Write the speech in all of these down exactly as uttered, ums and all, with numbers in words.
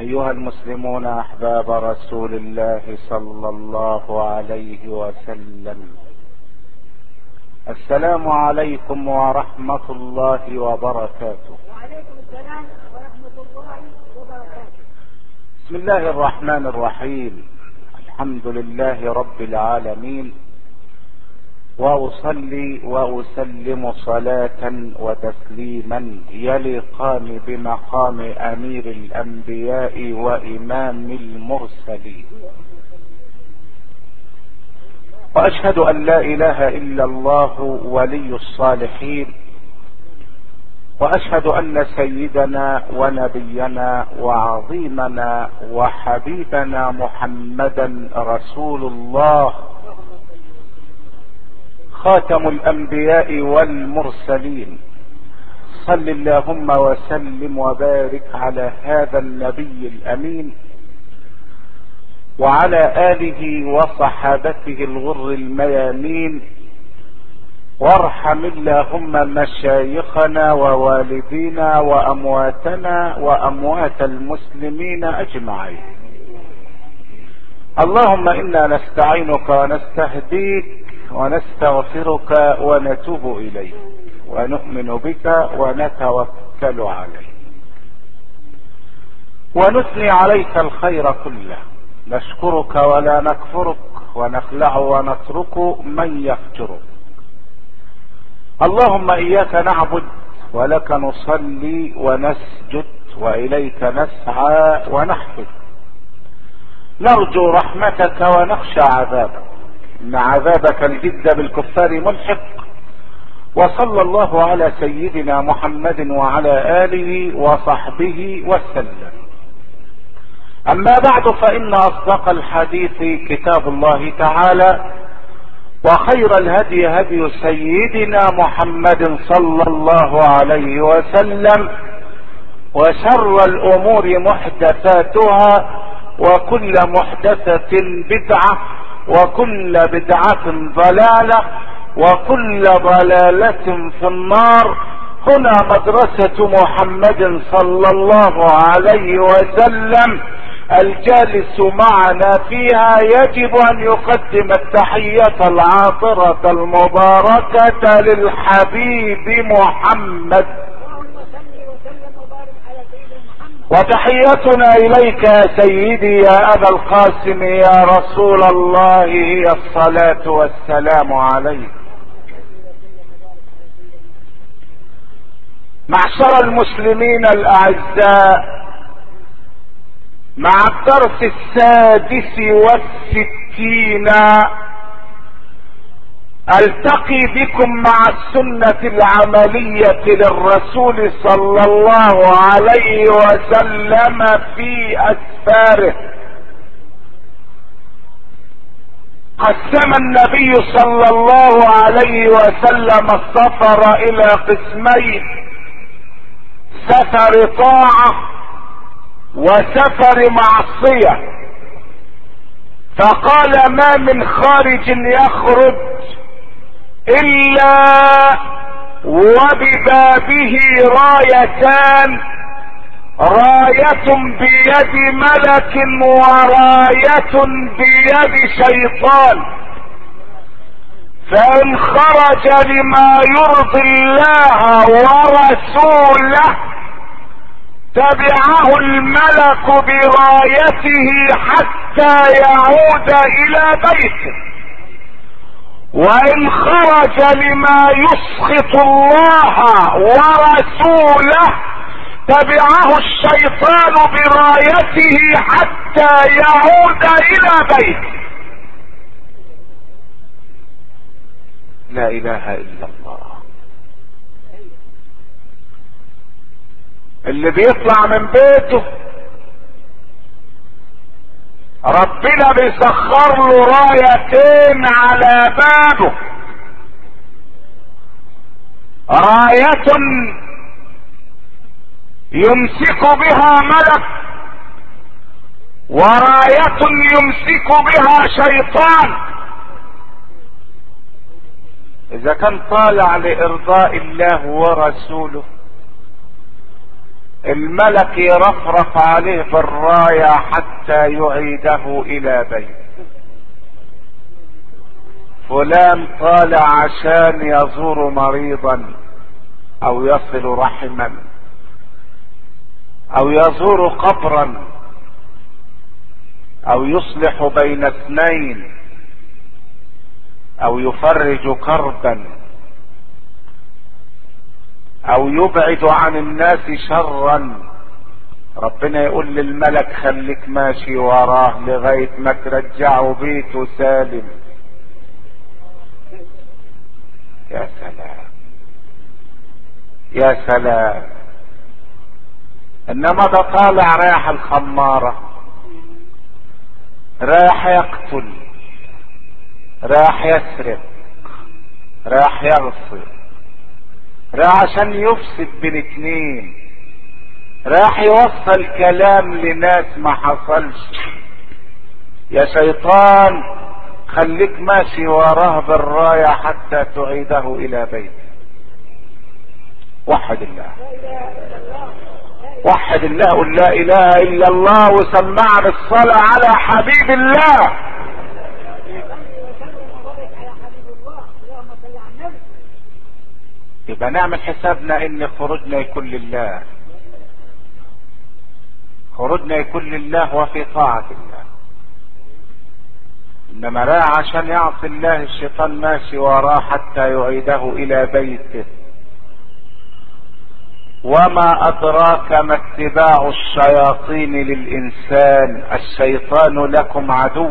أيها المسلمون أحباب رسول الله صلى الله عليه وسلم، السلام عليكم ورحمة الله وبركاته. وعليكم السلام ورحمة الله وبركاته. بسم الله الرحمن الرحيم، الحمد لله رب العالمين، وأصلي وأسلم صلاة وتسليما يليقان بمقام أمير الأنبياء وإمام المرسلين، وأشهد أن لا إله إلا الله ولي الصالحين، وأشهد أن سيدنا ونبينا وعظيمنا وحبيبنا محمدا رسول الله، خاتم الأنبياء والمرسلين. صل اللهم وسلم وبارك على هذا النبي الأمين وعلى آله وصحابته الغر الميامين، وارحم اللهم مشايخنا ووالدينا وأمواتنا وأموات المسلمين أجمعين. اللهم إنا نستعينك ونستهديك ونستغفرك ونتوب إليك ونؤمن بك ونتوكل عليك ونثني عليك الخير كله، نشكرك ولا نكفرك ونخلع ونترك من يفجرك. اللهم إياك نعبد ولك نصلي ونسجد وإليك نسعى ونحفظ، نرجو رحمتك ونخشى عذابك، إن عذابك الجد بالكفار ملحق. وصلى الله على سيدنا محمد وعلى آله وصحبه وسلم. أما بعد، فإن أصدق الحديث كتاب الله تعالى، وخير الهدي هدي سيدنا محمد صلى الله عليه وسلم، وشر الأمور محدثاتها، وكل محدثة بدعة، وكل بدعة ضلالة، وكل ضلالة في النار. هنا مدرسة محمد صلى الله عليه وسلم، الجالس معنا فيها يجب أن يقدم التحية العاطرة المباركة للحبيب محمد، وتحيتنا إليك يا سيدي يا أبا القاسم يا رسول الله هي الصلاة والسلام عليك. معشر المسلمين الأعزاء، مع الدرس السادس والستين التقي بكم مع السنة العملية للرسول صلى الله عليه وسلم في أسفاره. قسم النبي صلى الله عليه وسلم السفر إلى قسمين: سفر طاعة وسفر معصية. فقال: ما من خارج يخرج إلا وببابه رايتان، راية بيد ملك وراية بيد شيطان، فإن خرج لما يرضي الله ورسوله تبعه الملك برايته حتى يعود إلى بيته، وإن خرج لما يسخط الله ورسوله تبعه الشيطان برايته حتى يعود إلى بيته. لا إله إلا الله. اللي بيطلع من بيته ربنا بيسخر له رايتين على بابه: راية يمسك بها ملك، وراية يمسك بها شيطان. اذا كان طالع لارضاء الله ورسوله الملك يرفرف عليه بالراية حتى يعيده الى بيته. فلان طالع عشان يزور مريضا او يصل رحما او يزور قبرا او يصلح بين اثنين او يفرج كربا او يبعد عن الناس شرا. ربنا يقول للملك خليك ماشي وراه لغاية ما ترجعه بيته سالم. يا سلام يا سلام. انما ده طالع رايح الخمارة، رايح يقتل، رايح يسرق، رايح يغصب، رايح عشان يفسد بين اتنين، رايح يوصل كلام لناس ما حصلش. يا شيطان خليك ماشي وراه بالراية حتى تعيده الى بيته. وحد الله وحد الله، قل لا اله الا الله وسمعنا الصلاة على حبيب الله. يبقى نعمل حسابنا ان خروجنا يكون لله، خروجنا يكون لله وفي طاعة الله. انما لا عشان يعصي الله الشيطان ماشي وراه حتى يعيده الى بيته. وما ادراك ما اتباع الشياطين للانسان، الشيطان لكم عدو.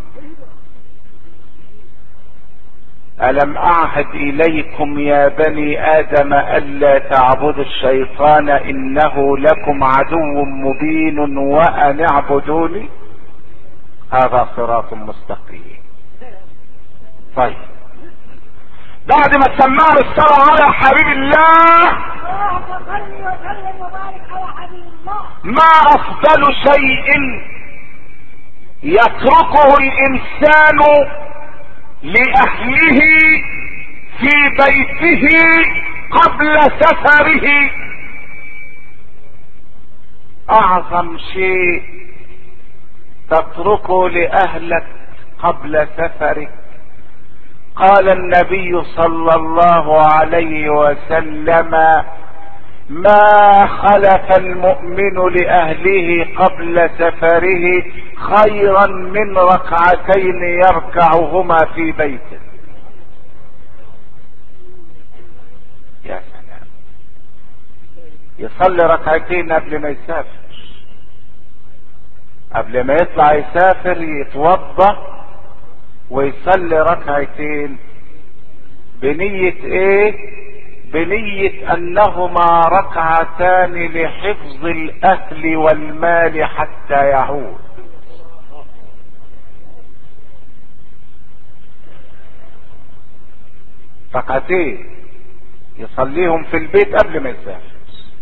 الم اعهد اليكم يا بني ادم الا تعبدوا الشيطان انه لكم عدو مبين وان اعبدوني هذا صراط مستقيم. طيب بعد ما سمعنا الصلاة على حبيب الله، ما افضل شيء يتركه الانسان لاهله في بيته قبل سفره. اعظم شيء تتركه لاهلك قبل سفرك. قال النبي صلى الله عليه وسلم: ما خلف المؤمن لأهله قبل سفره خيرا من ركعتين يركعهما في بيته. يا سلام، يصلي ركعتين قبل ما يسافر، قبل ما يطلع يسافر يتوضا ويصلي ركعتين. بنية ايه؟ بنية انهما ركعتان لحفظ الاهل والمال حتى يعود. ركعتين يصليهم في البيت قبل ما يسافر.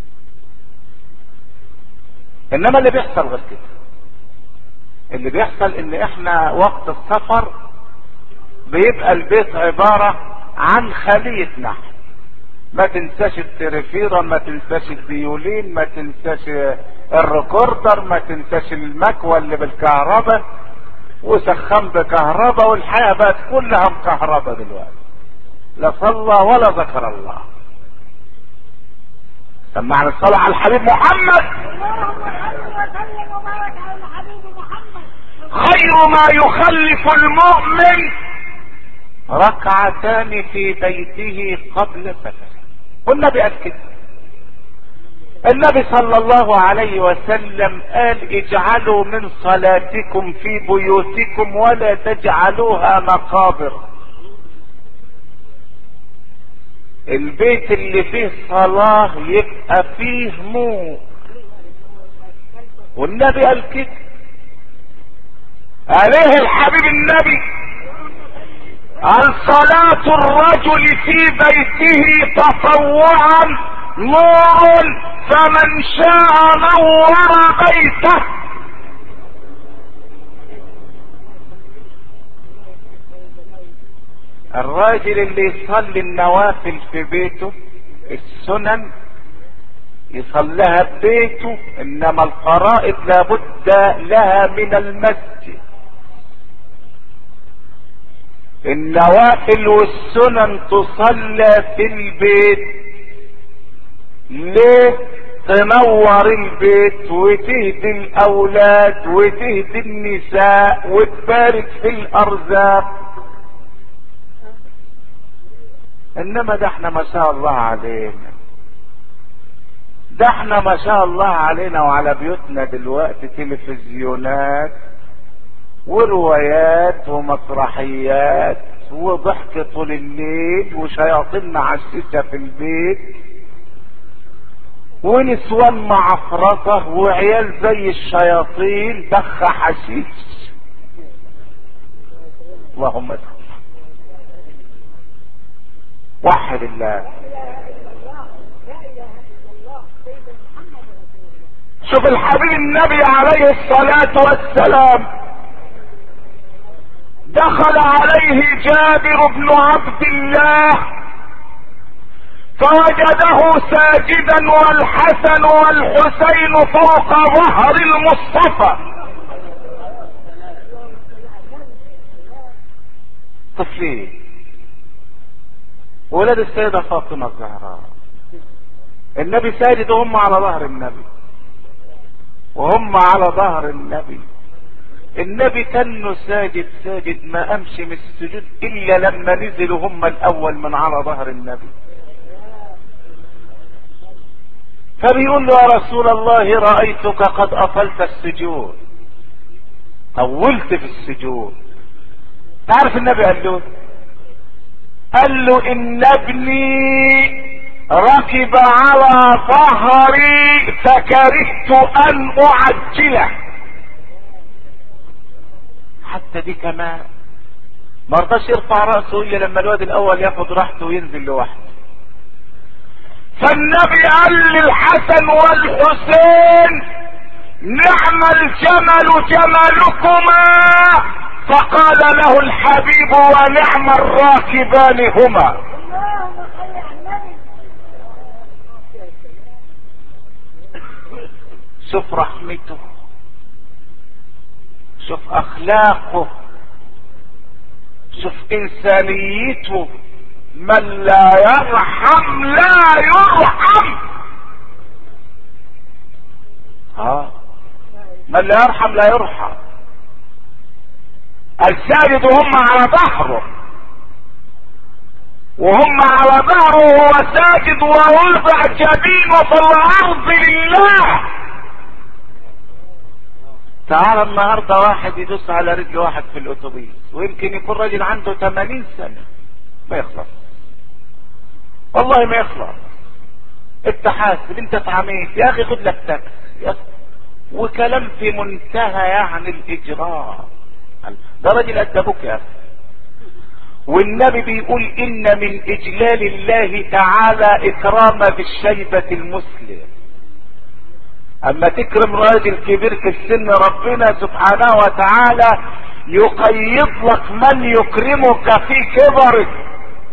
انما اللي بيحصل غير كده. اللي بيحصل ان احنا وقت السفر بيبقى البيت عبارة عن خلية نحل. ما تنساش التريفيرة، ما تنساش الديولين، ما تنساش الريكوردر، ما تنساش المكوى اللي بالكهرباء وسخان بكهرباء، والحياة بقت كلها مكهرباء دلوقتي، لا صلى ولا ذكر الله. سمعنا الصلاة على الحبيب محمد. خير ما يخلف المؤمن ركعتان في بيته قبل سفره. والنبي قال كده. النبي صلى الله عليه وسلم قال: اجعلوا من صلاتكم في بيوتكم ولا تجعلوها مقابر. البيت اللي فيه صلاة يبقى فيه نور. والنبي قال كده عليه الحبيب النبي: الصلاة الرجل في بيته تطوعا نور فمن شاء نور بيته. الراجل اللي يصلي النوافل في بيته السنن يصليها ببيته، انما الفرائض لابد لها من المسجد. النوافل والسنن تصلى في البيت. ليه؟ تنور البيت وتهدي الاولاد وتهدي النساء وتبارك في الارزاق. انما ده احنا ما شاء الله علينا، ده احنا ما شاء الله علينا وعلى بيوتنا دلوقتي تلفزيونات وروايات ومسرحيات وضحك طول الليل وشياطين معششة في البيت ونسوان معفرطة وعيال زي الشياطين دخ حشيش. اللهم ادخل وحد الله. شوف الحبيب النبي عليه الصلاة والسلام دخل عليه جابر بن عبد الله فوجده ساجدا والحسن والحسين فوق ظهر المصطفى. طفلين ولاد السيدة فاطمة الزهراء، النبي ساجد وهم على ظهر النبي وهم على ظهر النبي. النبي كانه ساجد ساجد ما قامش من السجود الا لما نزلوا هم الاول من على ظهر النبي. فبيقول له يا رسول الله رأيتك قد أطلت السجود، طولت في السجود. تعرف النبي قال له قال له ان ابني ركب على ظهري فكرهت ان اعجله. حتى دي كمان ما رضاش يرفع رأسه الا لما الواد الاول ياخد راحته وينزل لوحده. فالنبي قال للحسن والحسين نعم الجمل جملكما، فقال له الحبيب ونعم الراكبان هما. شوف رحمته، شوف اخلاقه، شوف انسانيته. من لا يرحم لا يرحم. اه من لا يرحم لا يرحم. الساجد هم على ظهره وهم على ظهره وهو ساجد ووضع جبينه في الارض لله. تعال النهارده واحد يدوس على رجل واحد في الاتوبيس ويمكن يكون راجل عنده ثمانين سنة ما يخلص، والله ما يخلص. انت حاسب انت اتعميت يا اخي خد لك تاكس، وكلام في منتهى يعني الاجرام. ده راجل قد ابوك يا اخي. والنبي بيقول ان من اجلال الله تعالى اكرام بالشيبة المسلم. اما تكرم راجل كبير في السن ربنا سبحانه وتعالى يقيض لك من يكرمك في كبرك.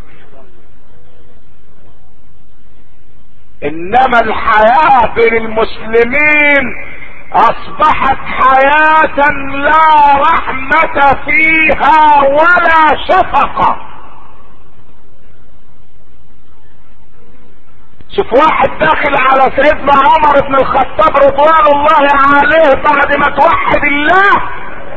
انما الحياة بين المسلمين اصبحت حياة لا رحمة فيها ولا شفقة. شوف واحد داخل على سيدنا عمر بن الخطاب رضوان الله عليه بعد ما توحد الله.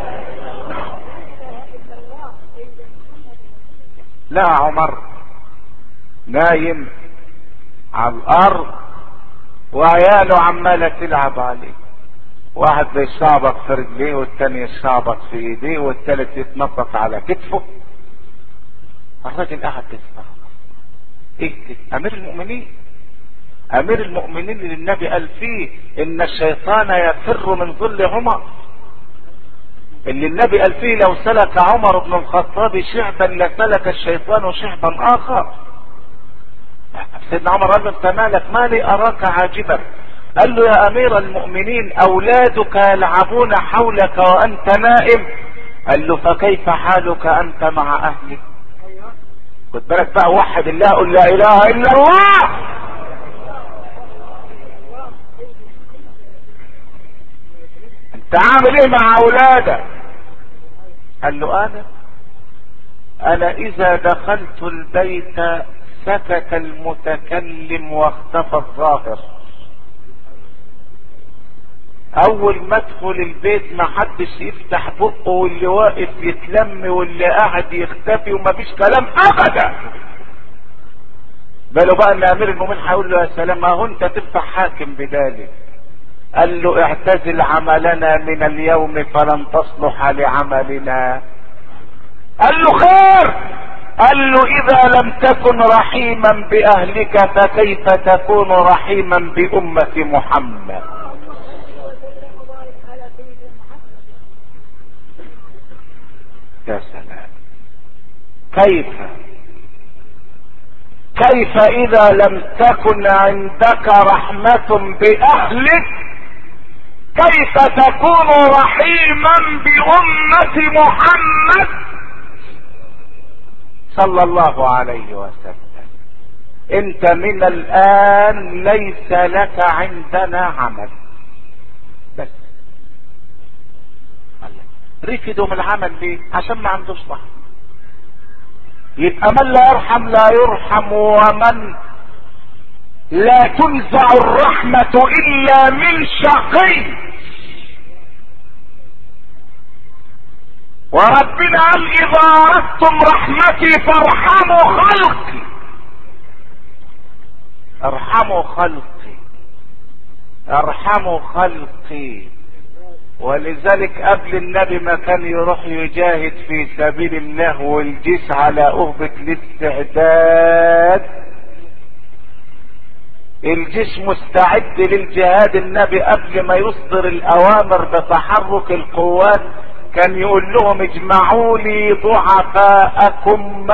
لا عمر نايم على الارض وعياله عمالة تلعب عليه، واحد بيشعبط في رجليه والتاني يشعبط في ايديه والتالت يتنطط على كتفه. الراجل قاعد تستغرب ايه امير المؤمنين، امير المؤمنين اللي النبي قال فيه ان الشيطان يفر من ظل عمر، اللي النبي قال فيه لو سلك عمر بن الخطاب شعبا لسلك الشيطان شعبا اخر. سيدنا عمر قال له انت مالك مالي اراك عاجبا؟ قال له يا امير المؤمنين اولادك يلعبون حولك وانت نائم. قال له فكيف حالك انت مع اهلك؟ خد بالك بقى، وحد الله قل لا اله الا الله. تعامل ايه مع اولادك؟ قال له انا انا اذا دخلت البيت سكت المتكلم واختفى الظاهر. اول ما ادخل البيت ما حدش يفتح بقه، واللي واقف يتلم واللي قاعد يختفي ومفيش كلام ابدا. بالو بقى ان امير المؤمنين هيقول له يا سلام اهو انت تفتح حاكم بذلك. قال له اعتزل عملنا من اليوم فلن تصلح لعملنا. قال له خير. قال له اذا لم تكن رحيما باهلك فكيف تكون رحيما بامة محمد؟ يا سلام. كيف كيف اذا لم تكن عندك رحمة باهلك كيف تكون رحيما بامة محمد صلى الله عليه وسلم؟ انت من الان ليس لك عندنا عمل. بس رفضوا من العمل ليه؟ عشان ما عندوش رحمة. يبقى من لا يرحم لا يرحم، ومن لا تنزع الرحمة الا من شقي. وربنا قال اذا اردتم رحمتي فارحموا خلقي. ارحموا خلقي ارحموا خلقي. ولذلك قبل النبي ما كان يروح يجاهد في سبيل الله والجيش على أهبة الاستعداد، الجيش مستعد للجهاد، النبي قبل ما يصدر الأوامر بتحرك القوات كان يقول لهم اجمعوا لي ضعفاءكم.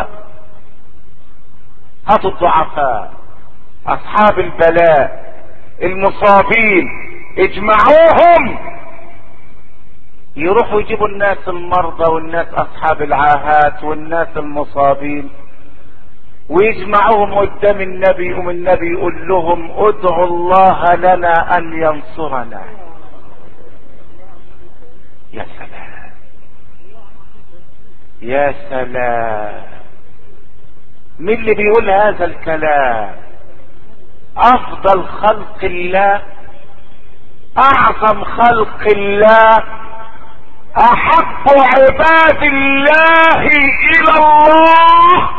هاتوا الضعفاء أصحاب البلاء المصابين اجمعوهم. يروحوا يجيبوا الناس المرضى والناس اصحاب العاهات والناس المصابين ويجمعوهم قدام النبي، يقوم النبي يقول لهم ادعوا الله لنا ان ينصرنا. يا سلام يا سلام. مين اللي بيقول هذا الكلام؟ افضل خلق الله، اعظم خلق الله، احب عباد الله الى الله.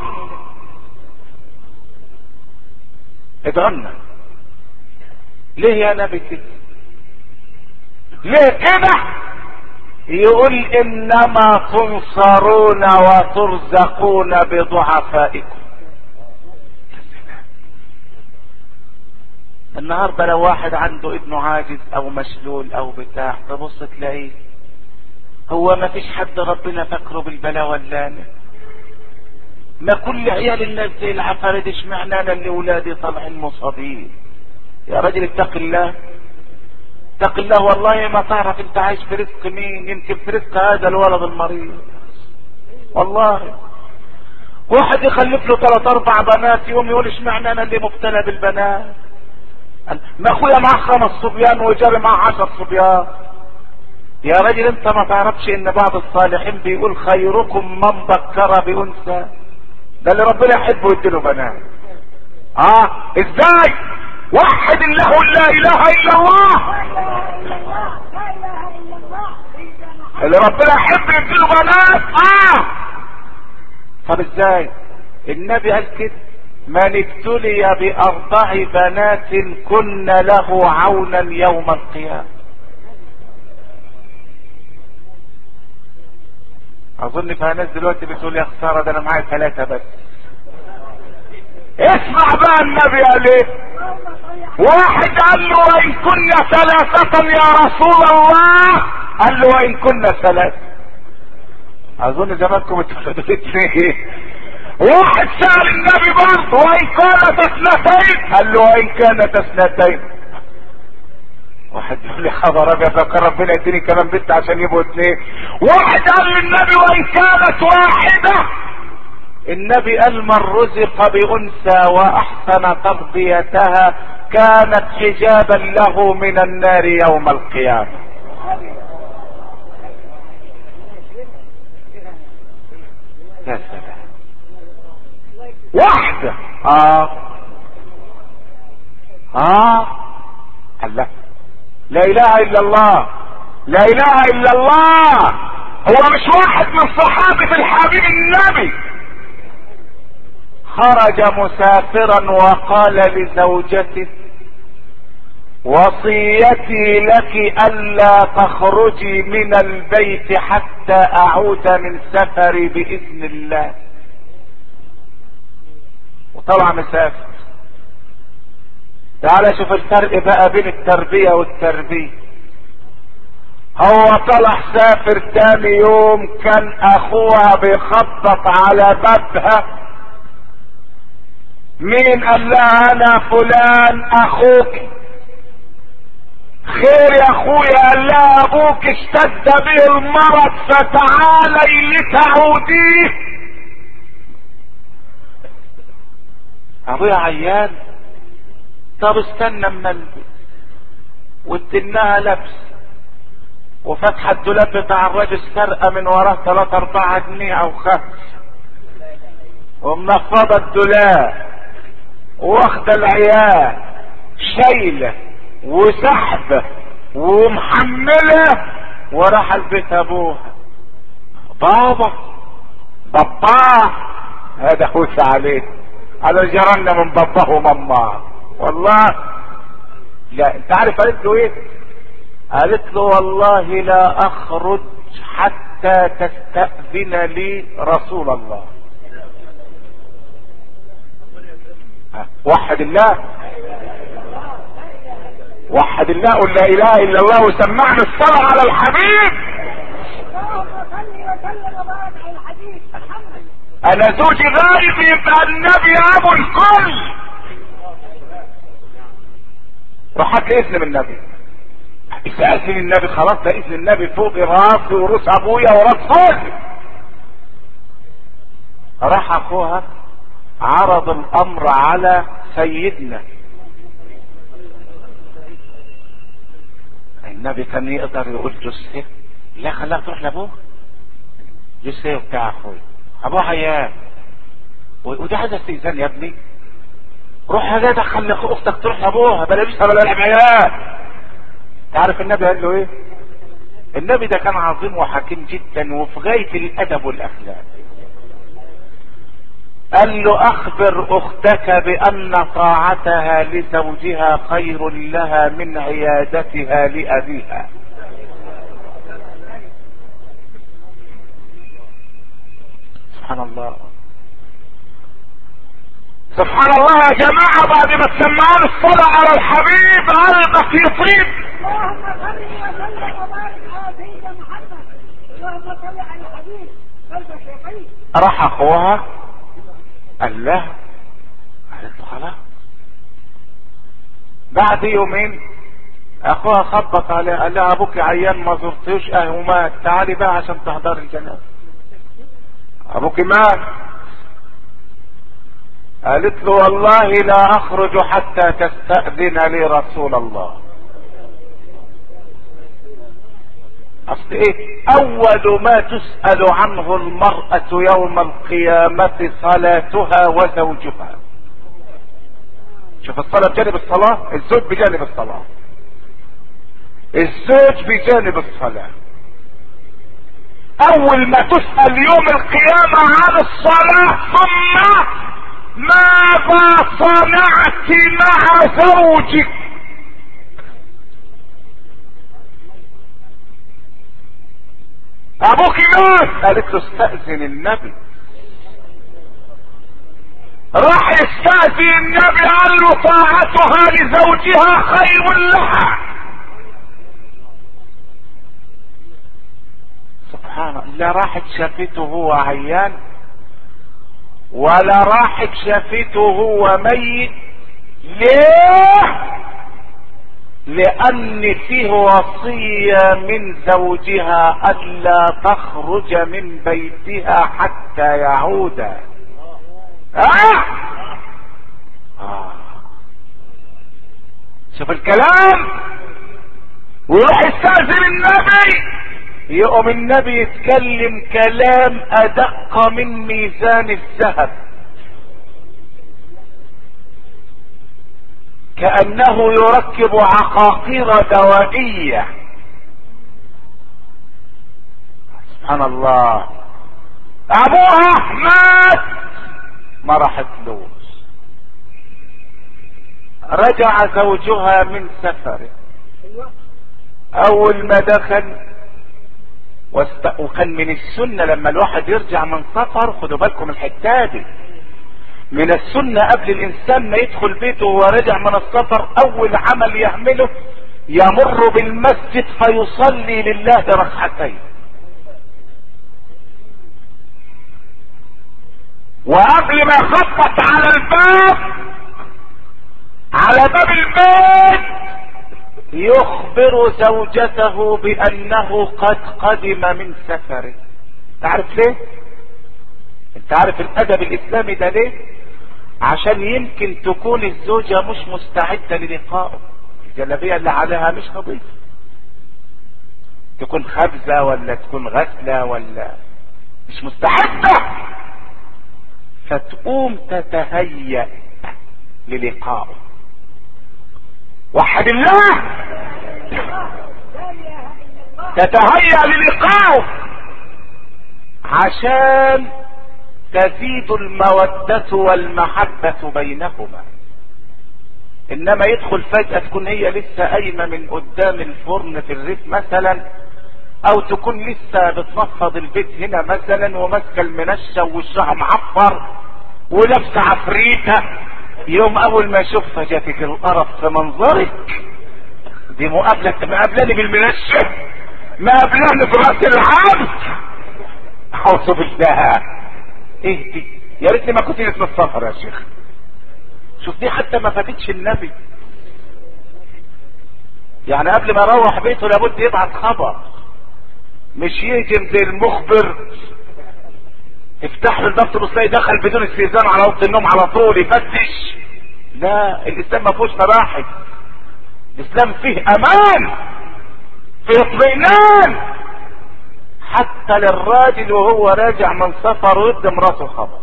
ادعنا ليه يا نبي كده؟ ليه كده؟ يقول انما تنصرون وترزقون بضعفائكم. النهارده لو واحد عنده ابنه عاجز او مشلول او بتاع تبص تلاقيه هو ما فيش حد ربنا فاكره بالبلاء واللانه. ما كل عيال الناس زي العفاريت، اشمعنى انا اللي ولادي طالعين مصابين؟ يا راجل اتق الله اتق الله. والله ما تعرف انت عايش في رزق مين، يمكن في رزق هذا الولد المريض. والله واحد يخلف له ثلاث اربع بنات يقوم يقول اشمعنى انا اللي مبتلى بالبنات؟ ما اخويا معاه خمس صبيان وجاري معاه عشر صبيان. يا راجل انت ما تعرفش ان بعض الصالحين بيقول خيركم من بكر بانثى. ده اللي ربنا يحبه يديله بنات. اه ازاي؟ وحد الله لا اله الا الله. اللي ربنا يحب يديله بنات. اه طب ازاي؟ النبي قال كده من ابتلي باربع بنات كن له عونا يوم القيامه. اظن في ناس دلوقتي بتقول يا خساره ده انا معايا ثلاثه بس. اسمع بقى النبي قال ايه. واحد قال له وان كنا ثلاثه يا رسول الله، قال له وان كنا ثلاثه. اظن زمانكم بتقولوا اثنين. واحد سأل النبي برضه وان كانت اثنتين، قال له وان كانت اثنتين. واحد يقول لي خبر ابيض فكر ربنا يديني كمان بنت عشان يبقوا اثنين. واحد قال للنبي وان كانت واحده. النبي قال من رزق بانثى واحسن تربيتها كانت حجابا له من النار يوم القيامه. يا سلام. واحدة اه اه الله. لا اله الا الله، لا اله الا الله. هو مش واحد من صحابة الحبيب النبي خرج مسافرا وقال لزوجته وصيتي لك الا تخرجي من البيت حتى اعود من سفري باذن الله. وطلع مسافر. تعال شوف الفرق بقى بين التربية والتربية. هو طلع سافر تاني يوم كان اخوها بيخبط على بابها. مين؟ قال لها انا فلان اخوك. خير يا اخويا. قال لها ابوك اشتد به المرض فتعالي لتعوديه. ابويا عيان. طب استنى اما البس. واديناها لبس وفتحة الدولاب بتاع الراجل سرقة من وراه ثلاثة اربعة جنيه او خمس ومنفضة الدولاب واخدة العيال شايلة وسحبة ومحملة وراح البيت ابوها. بابا بابا هذا خوش عليه. على جرنا من باباه وماماه والله. لا انت عارف قالت له ايه؟ قالت له والله لا اخرج حتى تستأذن لي رسول الله. وحد الله، وحد الله، قل لا اله الا الله وسمعنا الصلاة على الحبيب. اللهم صل وسلم وبارك على الحبيب محمد. انا زوجي غايب يبقى النبي ابو الكل. راح هات لي اذن من النبي. استأذن النبي. خلاص ده اذن النبي فوق راسي وروس ابويا وراس فوقي. راح اخوها عرض الامر على سيدنا النبي. كان يقدر يقول جثه؟ لا خلاها تروح لابوها. جثه بتاع اخويا ابوها عيان وده عايز استئذان يا ابني. روح يا جدع خلي اختك تروح لابوها بلا لبسها بلا العيان. تعرف النبي قال له ايه؟ النبي ده كان عظيم وحكيم جدا وفي غاية الادب والاخلاق. قال له اخبر اختك بان طاعتها لزوجها خير لها من عيادتها لابيها. سبحان الله، سبحان الله يا جماعة. بعد ما تسمعون الصلاة على الحبيب قلبك يطيب. اللهم صل وسلم وبارك على سيدنا محمد. اللهم صل على الحبيب قلبك يطيب. راح اخوها قال لها، قالت له خلاص. بعد يومين اخوها خبط عليها قال لها ابوك عيان ما زرتوش اه ومات. تعالي بقى عشان تحضر الجنازة. ابوك مات. قالت له والله لا اخرج حتى تستأذن لي رسول الله. اصل ايه؟ اول ما تسأل عنه المرأة يوم القيامة صلاتها وزوجها. شوف الصلاة بجانب الصلاة، الزوج بجانب الصلاة، الزوج بجانب الصلاة. اول ما تسأل يوم القيامة عن الصلاة ثم ماذا صنعت مع زوجك. ابوك مات. قالت له استأذن النبي. راح يستأذن النبي قال له طاعتها لزوجها خير لها. سبحان الله. لا راحت شافته هو عيان ولا راحت شافته هو ميت. ليه؟ لان فيه وصية من زوجها الا تخرج من بيتها حتى يعود. آه. آه. شوف الكلام. ويروح يستأذن النبي يقوم النبي يتكلم كلام ادق من ميزان الذهب، كأنه يركب عقاقير دوائية. سبحان الله. ابوها مات ما راحتلوش. رجع زوجها من سفره، اول ما دخل واست... وكان من السنة لما الواحد يرجع من سفر، خدوا بالكم الحتة دي، من السنة قبل الانسان ما يدخل بيته وهو راجع من السفر، اول عمل يعمله يمر بالمسجد فيصلي لله ركعتين، وقبل ما يخبط على الباب، على باب البيت، يخبر زوجته بانه قد قدم من سفره. تعرف ليه؟ انت عارف الادب الاسلامي ده ليه؟ عشان يمكن تكون الزوجة مش مستعدة للقائه، الجلابية اللي عليها مش نظيفة، تكون خبزة ولا تكون غسلة ولا مش مستعدة، فتقوم تتهيأ للقائه. وحد الله، تتهيأ للقائه عشان تزيد المودة والمحبة بينهما. انما يدخل فجأة تكون هي لسه قايمة من قدام الفرن في الريف مثلا، او تكون لسه بتنفض البيت هنا مثلا وماسكه المنشة ووشها معفر ولابسه عفريته، يوم اول ما يشوفها جاتك القرف في منظرك، دي مقابلة مقابلاني بالمنشة، مقابلاني في راس العرض، اعوذ بالله. ايه دي؟ يا ريتني ما كنت اسم السفر يا شيخ. شوف دي حتى ما فاتتش النبي، يعني قبل ما يروح بيته لابد يبعت خبر، مش يهجم زي المخبر افتح له الباب تلاقي دخل بدون استئذان على اوضه النوم على طول يفتش. لا، الاسلام ما فيهوش مباحث، الاسلام فيه امان، فيه اطمئنان، حتى للراجل وهو راجع من سفر ويدي مراته خبر،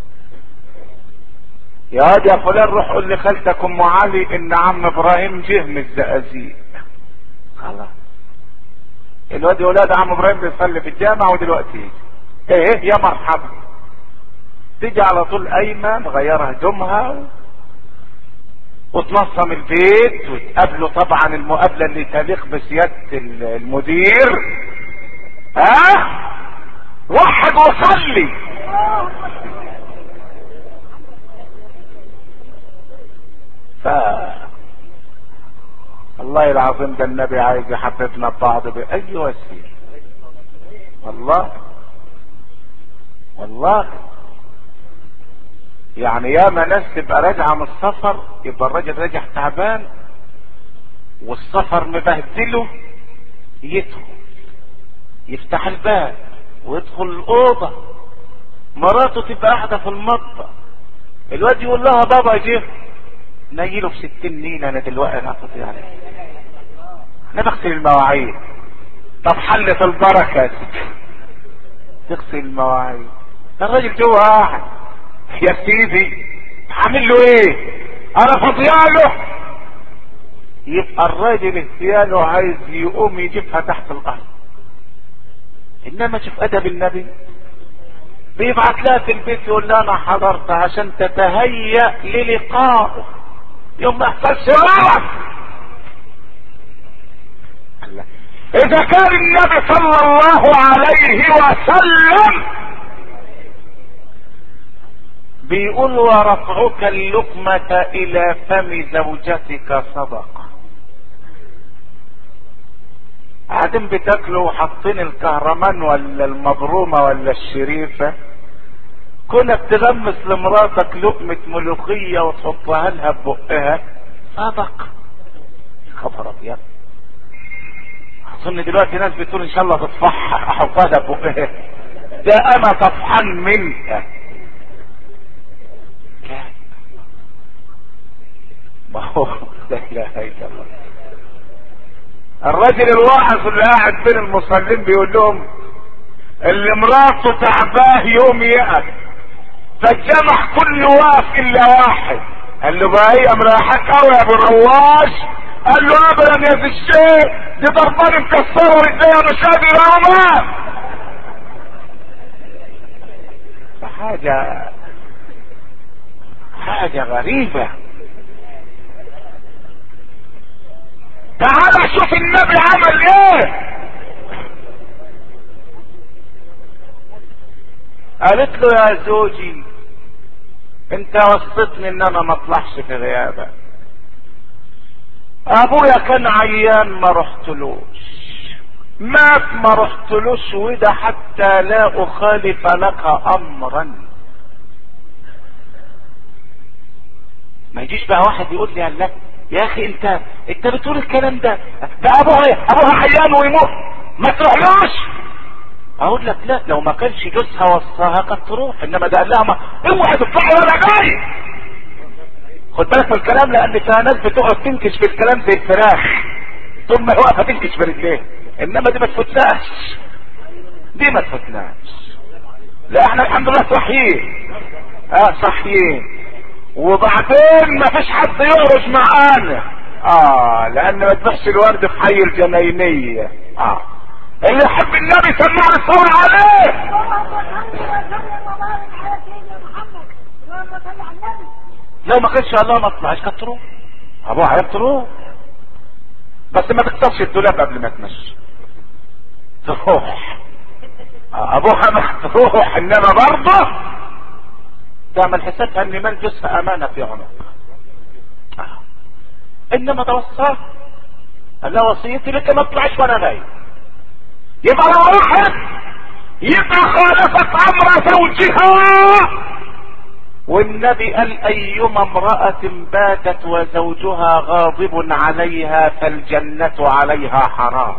يا واد يا فلان روح قول لخالتك ام علي ان عم ابراهيم جه من الزقازيق. خلاص الواد ولاد عم ابراهيم بيصلي في الجامع ودلوقتي ايه يا مرحبا، تيجي على طول قايمه مغيره هدومها و... وتنظم البيت، وتقابله طبعا المقابله اللي تليق بسياده المدير. ها أه؟ وحد وصلي. ف الله العظيم ده النبي عايز يحببنا ببعض باي وسيله، والله والله. يعني ياما ناس تبقى راجعه من السفر، يبقى الراجل راجع تعبان والسفر مبهدله، يدخل يفتح الباب ويدخل الاوضه، مراته تبقى قاعده في المطبخ، الواد يقول لها بابا جه، نيله في ستين نيله انا دلوقتي انا يعني انا بغسل المواعين. طب حلت البركه تغسل المواعين، الراجل جوه قاعد، يا سيدي عامل له ايه؟ انا فاضياله. يبقى الراجل اهتياله عايز يقوم يجيبها تحت الارض. انما شوف ادب النبي، بيبعت لها في البيت يقول لها انا حضرت عشان تتهيأ للقائه يوم ما يحصلش غلط. اذا كان النبي صلى الله عليه وسلم بيقول ورفعك اللقمة الى فم زوجتك صدقة، قاعدين بتاكلوا وحاطين الكهرمان ولا المبرومة ولا الشريفة، كونك تغمس لمراتك لقمة ملوخية وتحطها لها ببقها صدقة. خبر ابيض، اظن دلوقتي ناس بتقول ان شاء الله تطفحها احطها لها ببقها، ده انا طفحان منها. ما هو لا اله الا الله. الراجل الواعظ اللي قاعد بين المصلين بيقول لهم اللي مراته تعباه يوم يقف، فالجمع كله واقف الا واحد. قال له بقى هي مراحك قوي يا ابو رواش؟ قال له ابدا يا ذي الشيخ، دي ضرباني مكسره رجليها مش قادر اقوم. حاجه حاجه غريبه. تعال شوف النبي عمل ايه. قالت له يا زوجي انت وصيتني ان انا ما اطلعش في غيابك. ابويا كان عيان ما رحتلوش، مات ما رحتلوش، وده حتى لا اخالف لك امرا. ما يجيش بقى واحد يقول لي الله يا اخي انت انت بتقول الكلام ده ده ابوها ابوها عيان ويموت ما تروحلوش. اقول لك لا، لو ما كانش جوزها وصاها كانت تروح، انما ده قال لها ما اوعى تطلعي ولا جاي. خد بالك من الكلام، لان فيها ناس بتقعد تنكش في الكلام زي الفراخ طول ما هي واقفه تنكش برجليها، انما دي ما تفوتناش، دي ما تفوتناش. لا احنا الحمد لله صحيين، اه صحيين، وبعدين ما فيش حد يخرج معانا، اه لان ما تبحش الورد في حي الجناينيه. اه اللي يحب النبي سمعني الصلاة عليه. لو ما كانش الله ما طلعش كانت تروح، ابوها عيب تروح، بس ما تكسرش الدولاب قبل ما تمشي، تروح. ابوها ما تروح، انما برضه تعمل حسابها ان مال جوزها امانه في عنقها. آه. انما توصاه قال لها وصيتي لك ما تطلعش وانا نايم. يبقى لو واحد يبقى خالفت امر زوجها، والنبي قال ايما امرأة باتت وزوجها غاضب عليها فالجنة عليها حرام.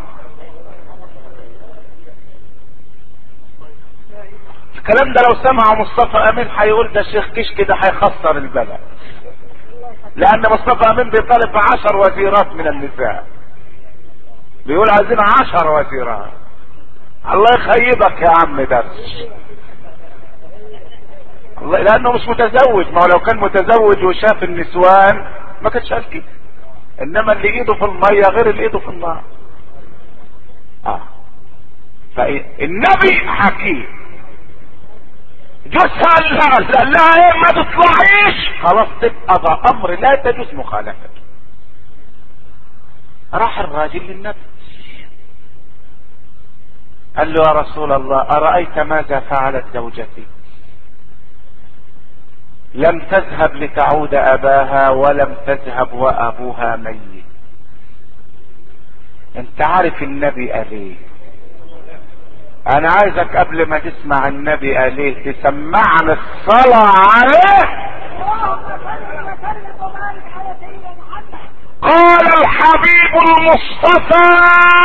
الكلام ده لو سمع مصطفى امين هيقول ده شيخ كشك ده هيخسر البلد، لان مصطفى امين بيطالب بعشر وزيرات من النساء، بيقول عايزين عشر وزيرات. الله يخيبك يا عم درس، الله، لانه مش متزوج. ما هو لو كان متزوج وشاف النسوان ما كانش قال كده، انما اللي ايده في الميه غير اللي ايده في النار. اه فالنبي حكيم، جوزها قال لها ايه ما تطلعيش، خلاص تبقى ده امر لا تجوز مخالفته. راح الراجل للنبي قال له يا رسول الله أرأيت ماذا فعلت زوجتي؟ لم تذهب لتعود أباها ولم تذهب وأبوها ميت. انت عارف النبي قال ايه؟ انا عايزك قبل ما تسمع النبي قال ايه تسمعني الصلاة عليه. قال الحبيب المصطفى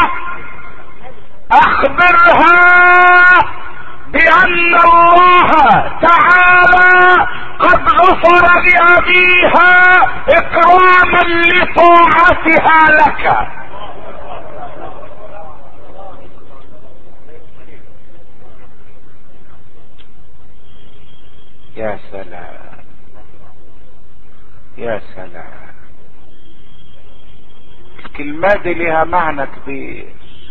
اخبرها بان الله تعالى قد غفر لابيها اكراما لطاعتها لك. يا سلام يا سلام، الكلمات دي لها معنى كبير.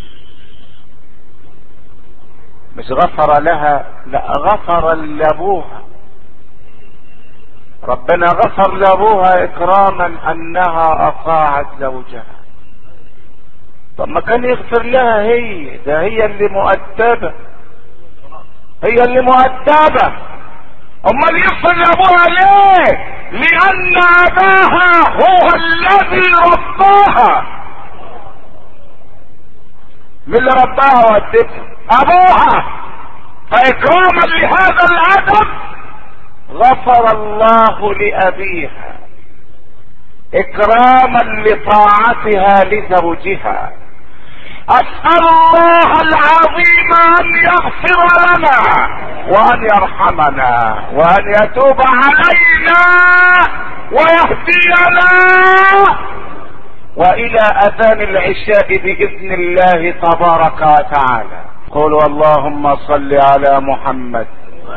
مش غفر لها، لا غفر لابوها. ربنا غفر لابوها اكراما انها اطاعت زوجها. طب ما كان يغفر لها هي، ده هي اللي مؤدبة، هي اللي مؤدبة. امال يغفر لابوها ليه؟ لان اباها هو الذي رباها. من اللي رباها وادبها؟ ابوها. فاكراما لهذا الادب غفر الله لابيها اكراما لطاعتها لزوجها. اسأل الله العظيم ان يغفر لنا وان يرحمنا وان يتوب علينا ويهدينا والى اذان العشاء باذن الله تبارك وتعالى. قولوا اللهم صل على محمد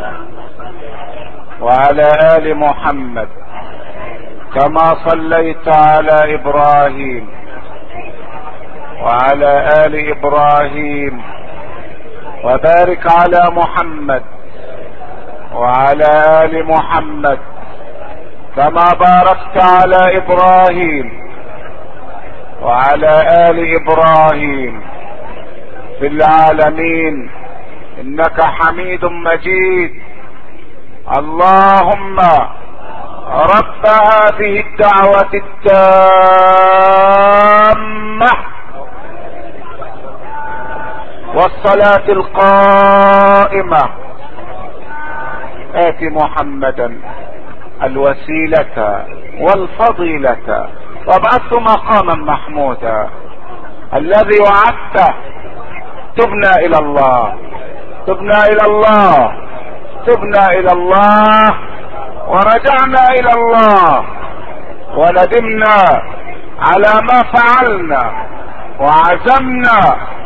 وعلى ال محمد كما صليت على ابراهيم وعلى ال ابراهيم، وبارك على محمد وعلى ال محمد كما باركت على ابراهيم وعلى ال ابراهيم في العالمين انك حميد مجيد. اللهم رب هذه الدعوة التامة والصلاة القائمة آت محمدا الوسيلة والفضيلة وابعثه مقاما محمودا الذي وعدته. تبنا الى الله تبنا الى الله تبنا الى الله ورجعنا الى الله وندمنا على ما فعلنا وعزمنا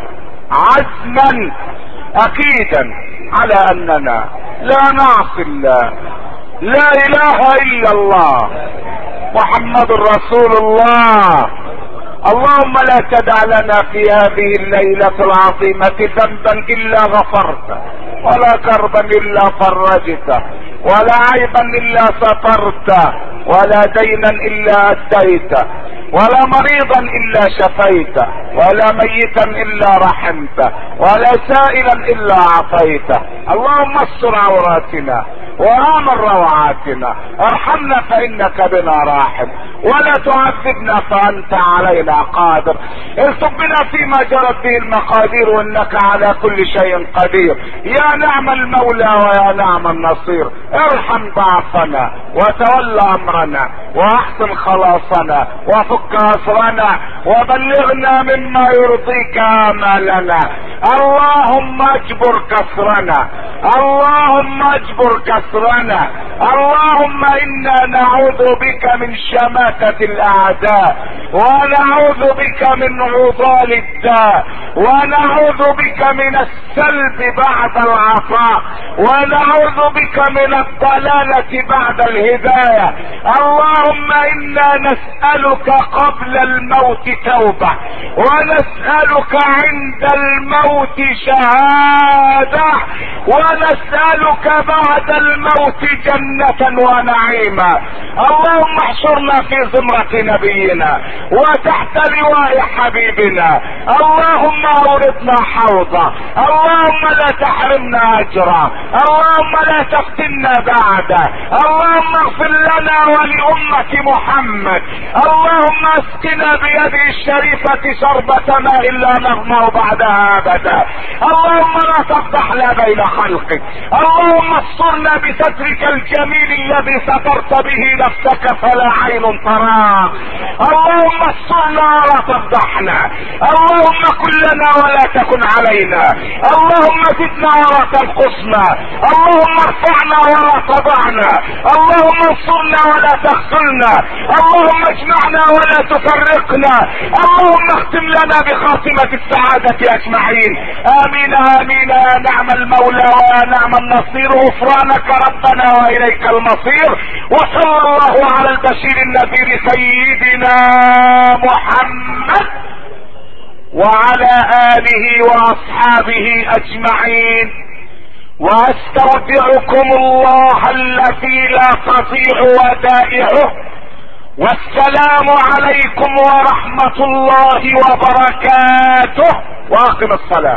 عزما اكيدا على اننا لا نعصي الله. لا اله الا الله محمد رسول الله. اللهم لا تدع لنا في هذه الليلة العظيمة ذنبا الا غفرته، ولا كربا الا فرجته، ولا عيبا الا سترته، ولا دينا الا اديته، ولا مريضا الا شفيته، ولا ميتا الا رحمته، ولا سائلا الا اعطيته. اللهم استر عوراتنا وآمن روعاتنا، ارحمنا فانك بنا راحم، ولا تعذبنا فانت علينا قادر. ارزق بنا فيما جرت به المقادير وانك على كل شيء قدير. يا نعم المولى ويا نعم النصير. ارحم ضعفنا وتولى امرنا واحسن خلاصنا وفك اسرنا وبلغنا مما يرضيك امالنا. اللهم اجبر كسرنا، اللهم اجبر كسرنا. اللهم انا نعوذ بك من شماتة الاعداء، ونعوذ بك من عضال الداء، ونعوذ بك من السلب بعد العطاء، ونعوذ بك من الضلالة بعد الهداية. اللهم انا نسألك قبل الموت توبة، ونسألك عند الموت شهادة، ونسألك بعد الموت جنة ونعيما. اللهم احشرنا في زمرة نبينا وتحت لواء حبيبنا. اللهم اوردنا حوضا، اللهم لا تحرمنا اجرا، اللهم لا تفتنا بعده. اللهم اغفر لنا ولأمة محمد. اللهم اسقنا بيده الشريفة شربة ماء لا نظمأ بعدها ابدا. اللهم لا تفضحنا بين خلقك. اللهم استرنا بسترك الجميل الذي سترت به نفسك فلا عين تراه. اللهم استرنا ولا تفضحنا. اللهم كن لنا ولا تكن علينا. اللهم زدنا ولا تنقصنا. اللهم ارفعنا ولا تضعنا. اللهم انصرنا ولا تخذلنا. اللهم اجمعنا ولا تفرقنا. اللهم اختم لنا بخاتمة السعادة اجمعين. امين امين. يا نعم المولى ويا نعم النصير. غفرانك ربنا واليك المصير. وصلى الله على البشير النذير سيدنا محمد وعلى آله واصحابه اجمعين. واستودعكم الله الذي لا تضيع ودائعه. والسلام عليكم ورحمة الله وبركاته. واقم الصلاة.